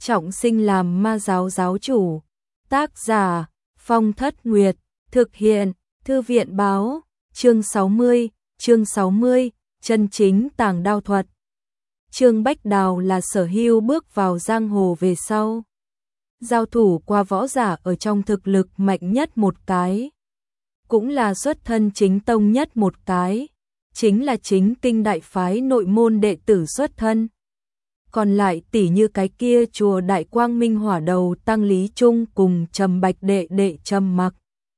trọng sinh làm ma giáo giáo chủ. Tác giả Phong Thất Nguyệt, thực hiện Thư viện Báo. Chương 60, chân chính tàng đao thuật. Trương Bách Đào là Sở Hưu bước vào giang hồ về sau, giao thủ qua võ giả ở trong thực lực mạnh nhất một cái, cũng là xuất thân chính tông nhất một cái, chính là chính kinh đại phái nội môn đệ tử xuất thân. Còn lại tỷ như cái kia chùa Đại Quang Minh Hỏa đầu Tăng Lý Trung cùng Trầm Bạch đệ đệ Trầm Mặc.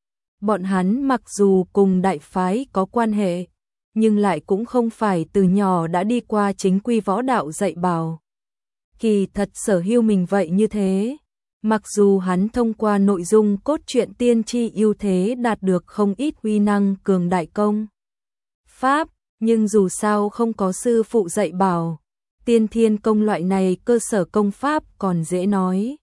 Bọn hắn mặc dù cùng đại phái có quan hệ, nhưng lại cũng không phải từ nhỏ đã đi qua chính quy võ đạo dạy bảo. Kỳ thật Sở Hưu mình vậy như thế, mặc dù hắn thông qua nội dung cốt truyện tiên tri ưu thế đạt được không ít uy năng cường đại công pháp, nhưng dù sao không có sư phụ dạy bảo, tiên thiên công loại này cơ sở công pháp còn dễ nói.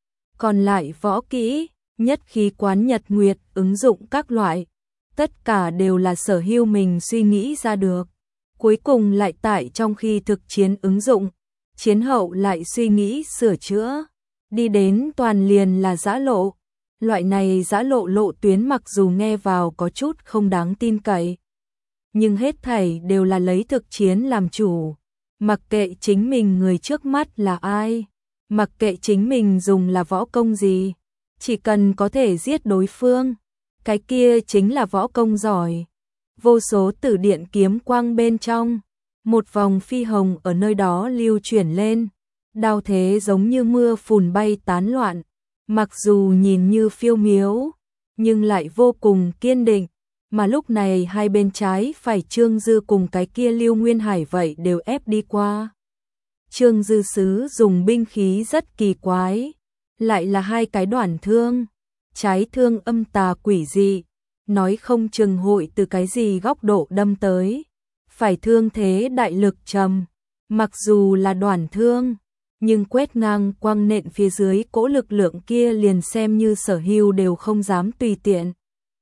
Còn lại võ kỹ, nhất khí quán nhật nguyệt, ứng dụng các loại, tất cả đều là Sở Hưu mình suy nghĩ ra được. Cuối cùng lại tại trong khi thực chiến ứng dụng, chiến hậu lại suy nghĩ sửa chữa, đi đến toàn liền là giã lộ. Loại này giã lộ lộ tuyến mặc dù nghe vào có chút không đáng tin cậy, nhưng hết thảy đều là lấy thực chiến làm chủ. Mặc kệ chính mình người trước mắt là ai, mặc kệ chính mình dùng là võ công gì, chỉ cần có thể giết đối phương, cái kia chính là võ công giỏi. Vô số tử điện kiếm quang bên trong, một vòng phi hồng ở nơi đó lưu chuyển lên, đao thế giống như mưa phùn bay tán loạn, mặc dù nhìn như phiêu miếu, nhưng lại vô cùng kiên định. Mà lúc này hai bên trái phải Trương Dư cùng cái kia Lưu Nguyên Hải vậy đều ép đi qua. Trương Dư sứ dùng binh khí rất kỳ quái, lại là hai cái đoản thương, trái thương âm tà quỷ dị, nói không chừng hội từ cái gì góc độ đâm tới, phải thương thế đại lực trầm, mặc dù là đoản thương, nhưng quét ngang quăng nện phía dưới cỗ lực lượng kia liền xem như Sở Hưu đều không dám tùy tiện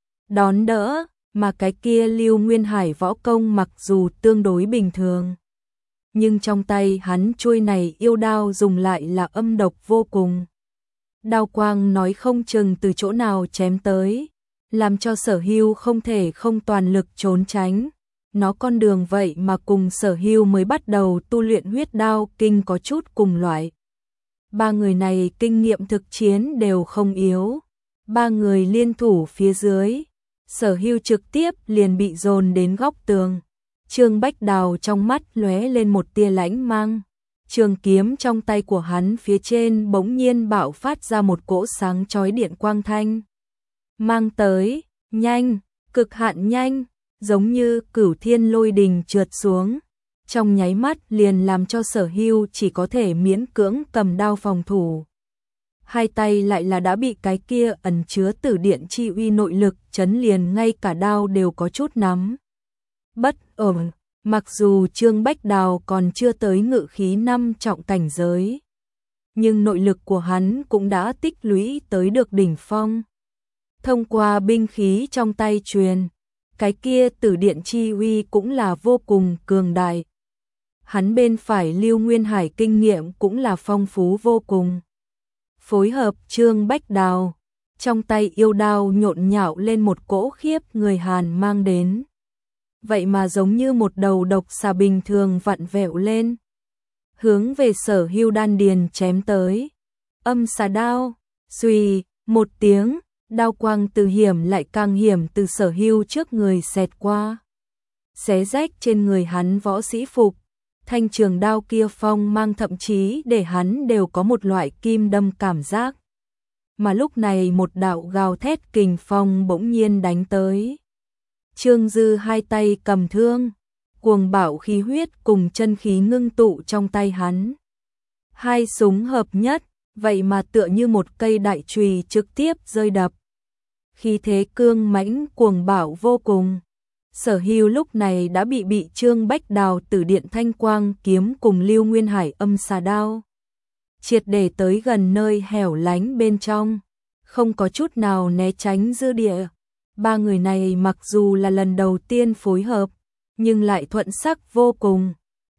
đón đỡ. Mà cái kia Lưu Nguyên Hải võ công mặc dù tương đối bình thường, nhưng trong tay hắn chuôi này yêu đao dùng lại là âm độc vô cùng. Đao quang nói không chừng từ chỗ nào chém tới, làm cho Sở Hưu không thể không toàn lực trốn tránh. Nó con đường vậy mà cùng Sở Hưu mới bắt đầu tu luyện huyết đao kinh có chút cùng loại. Ba người này kinh nghiệm thực chiến đều không yếu, ba người liên thủ phía dưới, Sở Hưu trực tiếp liền bị dồn đến góc tường. Trương Bách Đào trong mắt lóe lên một tia lãnh mang, trường kiếm trong tay của hắn phía trên bỗng nhiên bạo phát ra một cỗ sáng chói điện quang thanh. Mang tới, nhanh, cực hạn nhanh, giống như cửu thiên lôi đình trượt xuống, trong nháy mắt liền làm cho Sở Hưu chỉ có thể miễn cưỡng cầm đao phòng thủ. Hai tay lại là đã bị cái kia ẩn chứa tử điện chi uy nội lực chấn liền ngay cả đao đều có chút nắm bất ổn. Mặc dù Trương Bách Đào còn chưa tới ngự khí 5 trọng cảnh giới, nhưng nội lực của hắn cũng đã tích lũy tới được đỉnh phong. Thông qua binh khí trong tay truyền, cái kia tử điện chi uy cũng là vô cùng cường đại. Hắn bên phải Lưu Nguyên Hải kinh nghiệm cũng là phong phú vô cùng. Phối hợp Trương Bách Đào, trong tay yêu đao nhộn nhạo lên một cỗ khiếp người Hàn mang đến. Vậy mà giống như một đầu độc xà bình thường vặn vẹo lên, hướng về Sở Hưu đan điền chém tới. Âm xà đao, xuy, một tiếng, đao quang từ hiểm lại càng hiểm từ Sở Hưu trước người xẹt qua, xé rách trên người hắn võ sĩ phục. Thanh trường đao kia phong mang thậm chí để hắn đều có một loại kim đâm cảm giác. Mà lúc này một đạo gào thét kình phong bỗng nhiên đánh tới. Trương Dư hai tay cầm thương, cuồng bạo khí huyết cùng chân khí ngưng tụ trong tay hắn. Hai súng hợp nhất, vậy mà tựa như một cây đại chùy trực tiếp rơi đập. Khí thế cương mãnh cuồng bạo vô cùng. Sở Hưu lúc này đã bị Trương Bách Đào tử điện thanh quang kiếm cùng Lưu Nguyên Hải âm xà đao triệt để tới gần nơi hẻo lánh bên trong, không có chút nào né tránh dư địa. Ba người này mặc dù là lần đầu tiên phối hợp, nhưng lại thuận sắc vô cùng.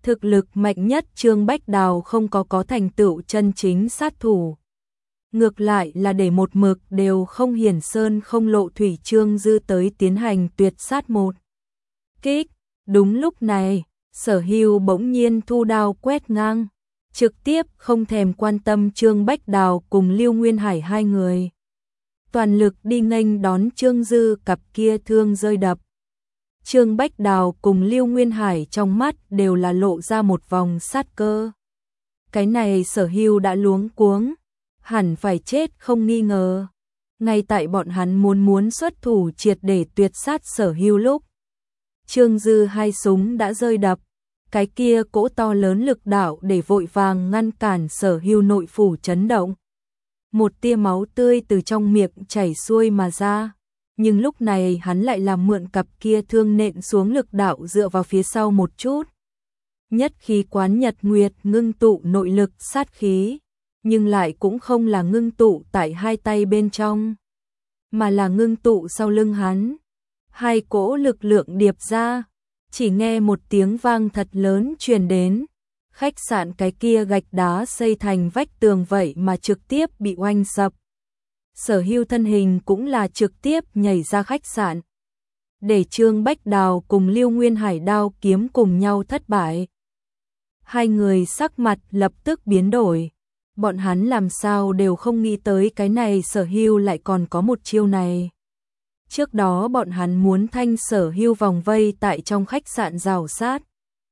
Thực lực mạnh nhất Trương Bách Đào không có thành tựu chân chính sát thủ. Ngược lại là để một mực đều không hiển sơn không lộ thủy Trương Dư tới tiến hành tuyệt sát một kích. Đúng lúc này, Sở Hưu bỗng nhiên thu đao quét ngang, trực tiếp không thèm quan tâm Trương Bách Đào cùng Lưu Nguyên Hải hai người. Toàn lực đi nghênh đón Trương Dư cặp kia thương rơi đập. Trương Bách Đào cùng Lưu Nguyên Hải trong mắt đều là lộ ra một vòng sát cơ. Cái này Sở Hưu đã luống cuống, hẳn phải chết không nghi ngờ. Ngay tại bọn hắn muốn xuất thủ triệt để tuyệt sát Sở Hưu lúc, Trương Dư hai súng đã rơi đập, cái kia cỗ to lớn lực đạo để vội vàng ngăn cản Sở Hưu nội phủ chấn động. Một tia máu tươi từ trong miệng chảy xuôi mà ra, nhưng lúc này hắn lại làm mượn cặp kia thương nện xuống lực đạo dựa vào phía sau một chút. Nhất khí quán nhật nguyệt ngưng tụ nội lực sát khí, nhưng lại cũng không là ngưng tụ tại hai tay bên trong, mà là ngưng tụ sau lưng hắn. Hai cỗ lực lượng điệp ra, chỉ nghe một tiếng vang thật lớn truyền đến. Khách sạn cái kia gạch đá xây thành vách tường vậy mà trực tiếp bị oanh sập. Sở Hưu thân hình cũng là trực tiếp nhảy ra khách sạn, để Trương Bách Đào cùng Lưu Nguyên Hải đao kiếm cùng nhau thất bại. Hai người sắc mặt lập tức biến đổi, bọn hắn làm sao đều không nghĩ tới cái này Sở Hưu lại còn có một chiêu này. Trước đó bọn hắn muốn thanh Sở Hưu vòng vây tại trong khách sạn rào sát,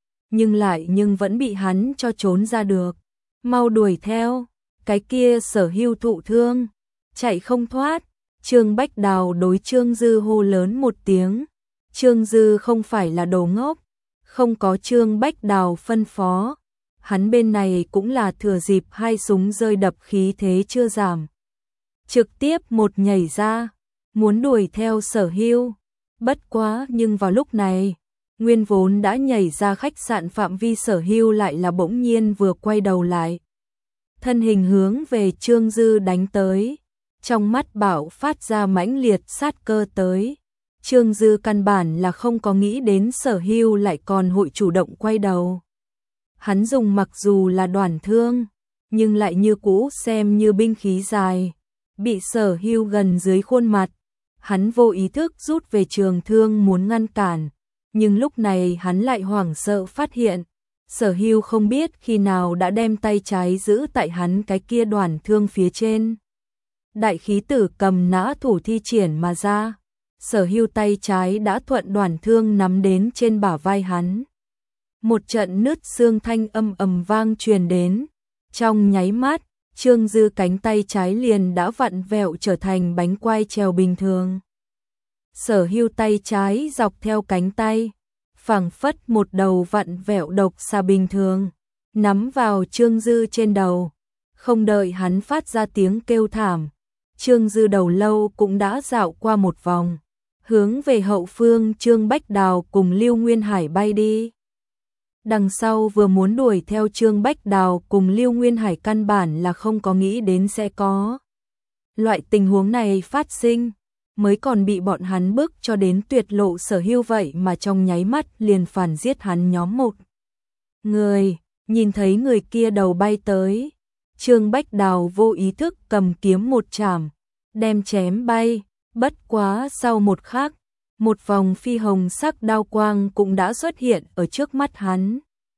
nhưng vẫn bị hắn cho trốn ra được. Mau đuổi theo, cái kia Sở Hưu thụ thương, chạy không thoát. Trương Bách Đào đối Trương Dư hô lớn một tiếng. Trương Dư không phải là đồ ngốc, không có Trương Bách Đào phân phó, hắn bên này cũng là thừa dịp hai súng rơi đập khí thế chưa giảm, trực tiếp một nhảy ra, muốn đuổi theo Sở Hưu. Bất quá nhưng vào lúc này, nguyên vốn đã nhảy ra khách sạn phạm vi Sở Hưu lại là bỗng nhiên vừa quay đầu lại, thân hình hướng về Trương Dư đánh tới, trong mắt bạo phát ra mãnh liệt sát cơ tới. Trương Dư căn bản là không có nghĩ đến Sở Hưu lại còn hội chủ động quay đầu. Hắn dùng mặc dù là đoản thương, nhưng lại như cũ xem như binh khí dài, bị Sở Hưu gần dưới khuôn mặt. Hắn vô ý thức rút về trường thương muốn ngăn cản, nhưng lúc này hắn lại hoảng sợ phát hiện, Sở Hưu không biết khi nào đã đem tay trái giữ tại hắn cái kia đoản thương phía trên. Đại khí tử cầm nã thủ thi triển mà ra, Sở Hưu tay trái đã thuận đoản thương nắm đến trên bả vai hắn. Một trận nứt xương thanh âm ầm vang truyền đến, trong nháy mắt, Trương Dư cánh tay trái liền đã vặn vẹo trở thành bánh quai trèo bình thường. Sở Hưu tay trái dọc theo cánh tay, phảng phất một đầu vặn vẹo độc xà bình thường, nắm vào Trương Dư trên đầu. Không đợi hắn phát ra tiếng kêu thảm, Trương Dư đầu lâu cũng đã dạo qua một vòng, hướng về hậu phương Trương Bách Đào cùng Lưu Nguyên Hải bay đi. Đằng sau vừa muốn đuổi theo Trương Bách Đào cùng Lưu Nguyên Hải căn bản là không có nghĩ đến sẽ có loại tình huống này phát sinh, mới còn bị bọn hắn bức cho đến tuyệt lộ Sở Hưu vậy mà trong nháy mắt liền phản giết hắn nhóm một người. Nhìn thấy người kia đầu bay tới, Trương Bách Đào vô ý thức cầm kiếm một chảm, đem chém bay. Bất quá sau một khắc, một vòng phi hồng sắc đao quang cũng đã xuất hiện ở trước mắt hắn.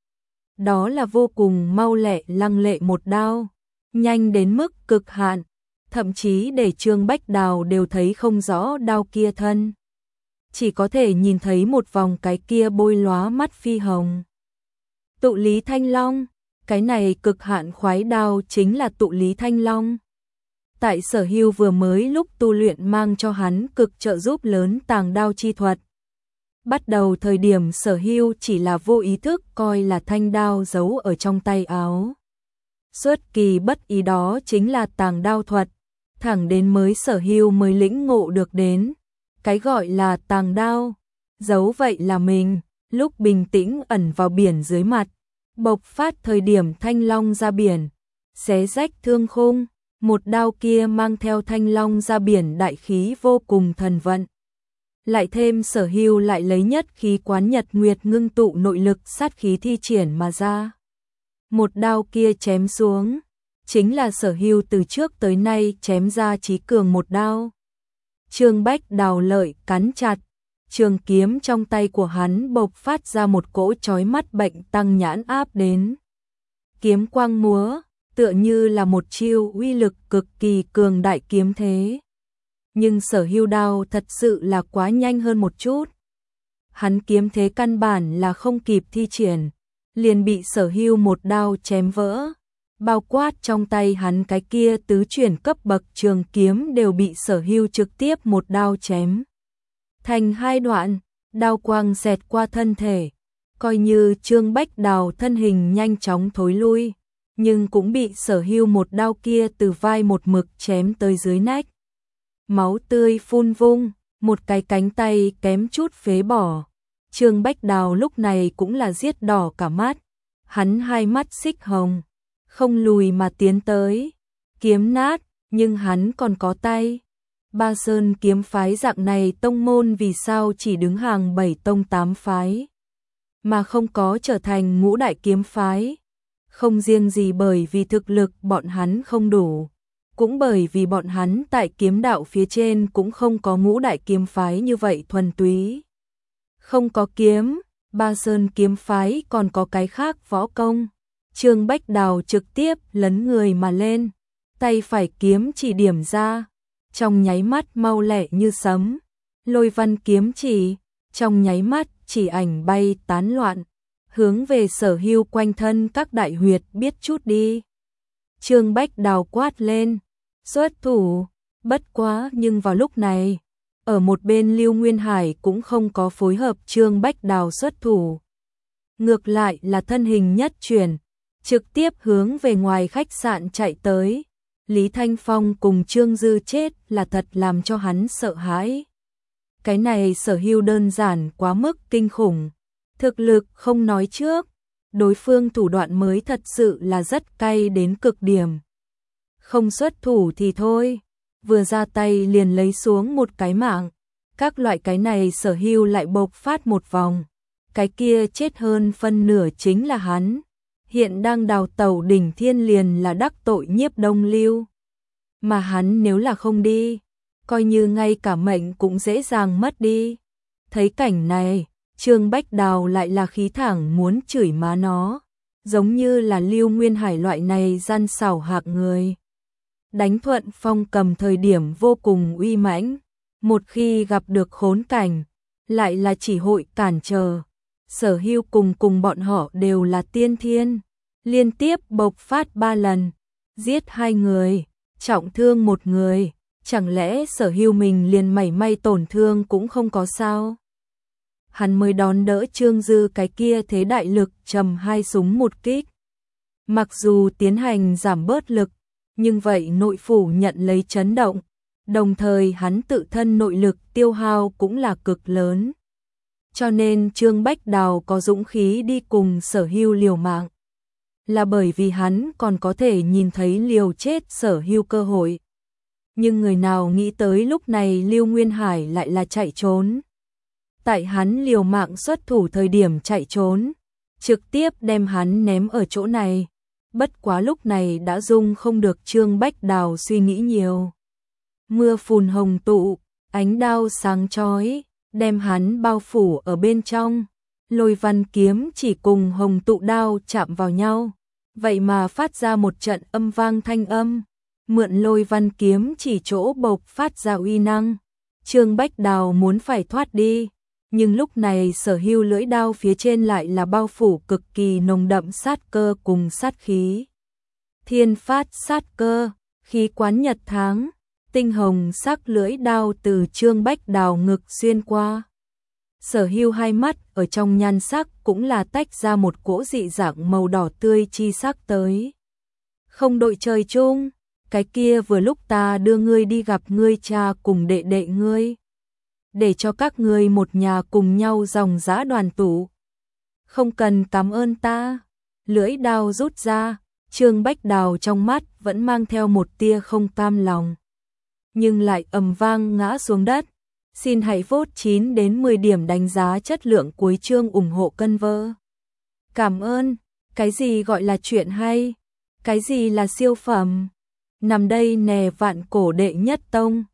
Đó là vô cùng mau lẹ lăng lệ một đao, nhanh đến mức cực hạn, thậm chí để Trương Bách Đào đều thấy không rõ đao kia thân, chỉ có thể nhìn thấy một vòng cái kia bôi lóa mắt phi hồng. Tụ Lý Thanh Long, cái này cực hạn khoái đao chính là Tụ Lý Thanh Long. Tại Sở Hưu vừa mới lúc tu luyện mang cho hắn cực trợ giúp lớn tàng đao chi thuật. Bắt đầu thời điểm Sở Hưu chỉ là vô ý thức coi là thanh đao giấu ở trong tay áo. Xuất kỳ bất ý đó chính là tàng đao thuật, thẳng đến mới Sở Hưu mới lĩnh ngộ được đến. Cái gọi là tàng đao, giấu vậy là mình, lúc bình tĩnh ẩn vào biển dưới mặt, bộc phát thời điểm thanh long ra biển, xé rách thương khung. Một đao kia mang theo thanh long ra biển đại khí vô cùng thần vận. Lại thêm Sở Hưu lại lấy nhất khí quán nhật nguyệt ngưng tụ nội lực sát khí thi triển mà ra. Một đao kia chém xuống, chính là Sở Hưu từ trước tới nay chém ra chí cường một đao. Trương Bách Đào lợi cắn chặt, trường kiếm trong tay của hắn bộc phát ra một cỗ chói mắt bệnh tăng nhãn áp đến. Kiếm quang múa, tựa như là một chiêu uy lực cực kỳ cường đại kiếm thế. Nhưng Sở Hưu đao thật sự là quá nhanh hơn một chút. Hắn kiếm thế căn bản là không kịp thi triển, liền bị Sở Hưu một đao chém vỡ. Bao quát trong tay hắn cái kia tứ chuyển cấp bậc trường kiếm đều bị Sở Hưu trực tiếp một đao chém thành hai đoạn, đao quang xẹt qua thân thể, coi như Trương Bách Đào thân hình nhanh chóng thối lui, nhưng cũng bị Sở Hưu một đao kia từ vai một mực chém tới dưới nách. Máu tươi phun vung, một cái cánh tay kém chút phế bỏ. Trương Bách Đào lúc này cũng là giết đỏ cả mắt, hắn hai mắt xích hồng, không lùi mà tiến tới, kiếm nát, nhưng hắn còn có tay. Ba Sơn kiếm phái dạng này tông môn vì sao chỉ đứng hàng 7 tông 8 phái, mà không có trở thành ngũ đại kiếm phái. Không riêng gì bởi vì thực lực bọn hắn không đủ, cũng bởi vì bọn hắn tại kiếm đạo phía trên cũng không có ngũ đại kiếm phái như vậy thuần túy. Không có kiếm, Ba Sơn kiếm phái còn có cái khác võ công. Trương Bách Đào trực tiếp lấn người mà lên, tay phải kiếm chỉ điểm ra, trong nháy mắt mau lẹ như sấm. Lôi văn kiếm chỉ, trong nháy mắt chỉ ảnh bay tán loạn, hướng về Sở Hưu quanh thân các đại huyệt biết chút đi. Trương Bách Đào quát lên, xuất thủ, bất quá nhưng vào lúc này, ở một bên Lưu Nguyên Hải cũng không có phối hợp Trương Bách Đào xuất thủ. Ngược lại là thân hình nhất chuyển, trực tiếp hướng về ngoài khách sạn chạy tới. Lý Thanh Phong cùng Trương Dư chết là thật làm cho hắn sợ hãi. Cái này Sở Hưu đơn giản quá mức kinh khủng. Thực lực không nói trước, đối phương thủ đoạn mới thật sự là rất cay đến cực điểm. Không xuất thủ thì thôi, vừa ra tay liền lấy xuống một cái mạng. Các loại cái này Sở Hưu lại bộc phát một vòng. Cái kia chết hơn phân nửa chính là hắn. Hiện đang đào tẩu đỉnh thiên liền là đắc tội Nhiếp Đông Lưu. Mà hắn nếu là không đi, coi như ngay cả mệnh cũng dễ dàng mất đi. Thấy cảnh này, Trương Bách Đào lại là khí thẳng muốn chửi má nó, giống như là Lưu Nguyên Hải loại này gian xảo hạc người. Đánh Thuận Phong cầm thời điểm vô cùng uy mãnh, một khi gặp được khốn cảnh, lại là chỉ hội cản trở. Sở Hưu cùng bọn họ đều là tiên thiên, liên tiếp bộc phát 3 lần, giết 2 người, trọng thương 1 người, chẳng lẽ Sở Hưu mình liền mảy may tổn thương cũng không có sao? Hắn mới đón đỡ Trương Dư cái kia thế đại lực trầm 2 súng một kích. Mặc dù tiến hành giảm bớt lực, nhưng vậy nội phủ nhận lấy chấn động, đồng thời hắn tự thân nội lực tiêu hao cũng là cực lớn. Cho nên Trương Bách Đào có dũng khí đi cùng Sở Hưu liều mạng, là bởi vì hắn còn có thể nhìn thấy liều chết Sở Hưu cơ hội. Nhưng người nào nghĩ tới lúc này Lưu Nguyên Hải lại là chạy trốn. Tại hắn liều mạng xuất thủ thời điểm chạy trốn, trực tiếp đem hắn ném ở chỗ này. Bất quá lúc này đã dung không được Trương Bách Đào suy nghĩ nhiều. Mưa phùn hồng tụ, ánh đao sáng chói, đem hắn bao phủ ở bên trong. Lôi văn kiếm chỉ cùng hồng tụ đao chạm vào nhau, vậy mà phát ra một trận âm vang thanh âm. Mượn lôi văn kiếm chỉ chỗ bộc phát ra uy năng, Trương Bách Đào muốn phải thoát đi, nhưng lúc này Sở Hưu lưỡi đao phía trên lại là bao phủ cực kỳ nồng đậm sát cơ cùng sát khí. Thiên phát sát cơ, khí quán nhật tháng, tinh hồng sắc lưỡi đao từ Trương Bách Đào ngực xuyên qua. Sở Hưu hai mắt ở trong nhan sắc cũng là tách ra một cỗ dị dạng màu đỏ tươi chi sắc tới. Không đội trời chung, cái kia vừa lúc ta đưa ngươi đi gặp ngươi cha cùng đệ đệ ngươi, để cho các ngươi một nhà cùng nhau dòng dã đoàn tụ. Không cần cảm ơn ta. Lưỡi đao rút ra, Trương Bách Đào trong mắt vẫn mang theo một tia không cam lòng, nhưng lại ầm vang ngã xuống đất. Xin hãy vote 9 đến 10 điểm đánh giá chất lượng cuối chương ủng hộ Cân Vơ. Cảm ơn. Cái gì gọi là chuyện hay? Cái gì là siêu phẩm? Nằm đây nè vạn cổ đệ nhất tông.